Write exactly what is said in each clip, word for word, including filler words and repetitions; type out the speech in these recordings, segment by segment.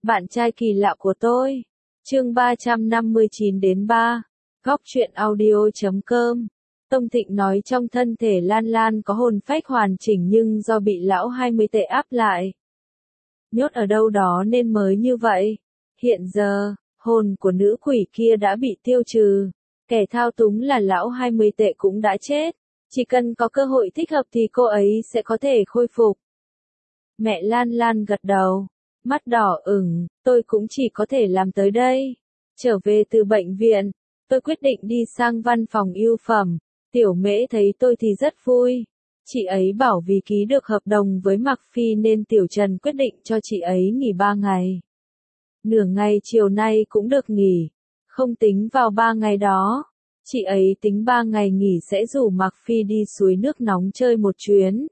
Bạn trai kỳ lạ của tôi. Chương ba trăm năm mươi chín đến ba. Góc truyện audio chấm com. Tông Thịnh nói trong thân thể Lan Lan có hồn phách hoàn chỉnh nhưng do bị lão hai mươi tệ áp lại. Nhốt ở đâu đó nên mới như vậy. Hiện giờ, hồn của nữ quỷ kia đã bị tiêu trừ. Kẻ thao túng là lão hai mươi tệ cũng đã chết. Chỉ cần có cơ hội thích hợp thì cô ấy sẽ có thể khôi phục. Mẹ Lan Lan gật đầu. Mắt đỏ ửng, tôi cũng chỉ có thể làm tới đây. Trở về từ bệnh viện, tôi quyết định đi sang văn phòng ưu phẩm. Tiểu Mễ thấy tôi thì rất vui. Chị ấy bảo vì ký được hợp đồng với Mạc Phi nên Tiểu Trần quyết định cho chị ấy nghỉ ba ngày. Nửa ngày chiều nay cũng được nghỉ, không tính vào ba ngày đó. Chị ấy tính ba ngày nghỉ sẽ rủ Mạc Phi đi suối nước nóng chơi một chuyến.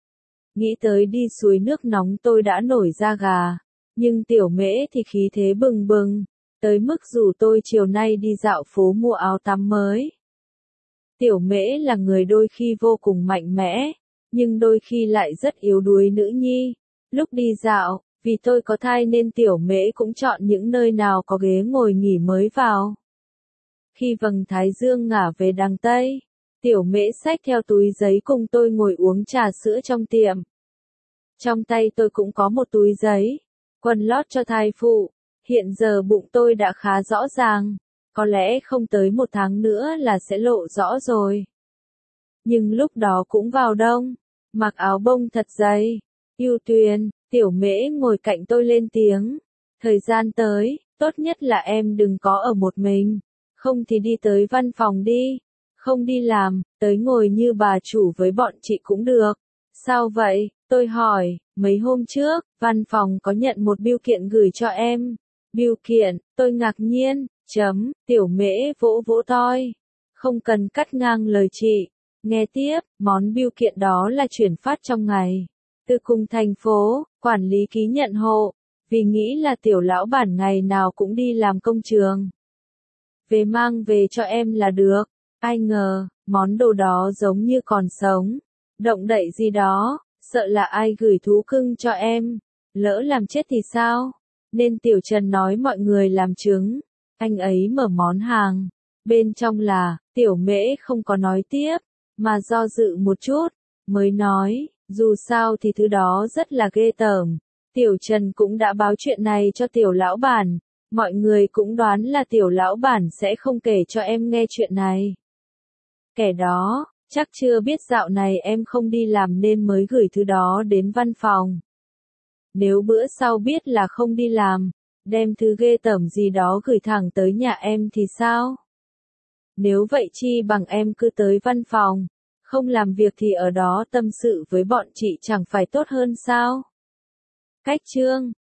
Nghĩ tới đi suối nước nóng tôi đã nổi da gà, nhưng Tiểu Mễ thì khí thế bừng bừng, tới mức rủ tôi chiều nay đi dạo phố mua áo tắm mới. Tiểu Mễ là người đôi khi vô cùng mạnh mẽ, nhưng đôi khi lại rất yếu đuối nữ nhi. Lúc đi dạo, vì tôi có thai nên Tiểu Mễ cũng chọn những nơi nào có ghế ngồi nghỉ mới vào. Khi vầng thái dương ngả về đằng Tây, Tiểu Mễ xách theo túi giấy cùng tôi ngồi uống trà sữa trong tiệm. Trong tay tôi cũng có một túi giấy, quần lót cho thai phụ. Hiện giờ bụng tôi đã khá rõ ràng, có lẽ không tới một tháng nữa là sẽ lộ rõ rồi. Nhưng lúc đó cũng vào đông, mặc áo bông thật dày. Ưu Tuyền, Tiểu Mễ ngồi cạnh tôi lên tiếng. Thời gian tới, tốt nhất là em đừng có ở một mình, không thì đi tới văn phòng đi. Không đi làm, tới ngồi như bà chủ với bọn chị cũng được. Sao vậy? Tôi hỏi, mấy hôm trước, văn phòng có nhận một bưu kiện gửi cho em. Bưu kiện, tôi ngạc nhiên, chấm, Tiểu Mễ vỗ vỗ toi. Không cần cắt ngang lời chị. Nghe tiếp, món bưu kiện đó là chuyển phát trong ngày. Từ cùng thành phố, quản lý ký nhận hộ, vì nghĩ là tiểu lão bản ngày nào cũng đi làm công trường. Về mang về cho em là được. Ai ngờ, món đồ đó giống như còn sống. Động đậy gì đó, sợ là ai gửi thú cưng cho em. Lỡ làm chết thì sao? Nên Tiểu Trần nói mọi người làm chứng. Anh ấy mở món hàng. Bên trong là, Tiểu Mễ không có nói tiếp, mà do dự một chút, mới nói, dù sao thì thứ đó rất là ghê tởm. Tiểu Trần cũng đã báo chuyện này cho tiểu lão bản. Mọi người cũng đoán là tiểu lão bản sẽ không kể cho em nghe chuyện này. Kẻ đó, chắc chưa biết dạo này em không đi làm nên mới gửi thứ đó đến văn phòng. Nếu bữa sau biết là không đi làm, đem thứ ghê tởm gì đó gửi thẳng tới nhà em thì sao? Nếu vậy chi bằng em cứ tới văn phòng, không làm việc thì ở đó tâm sự với bọn chị chẳng phải tốt hơn sao? Cách chương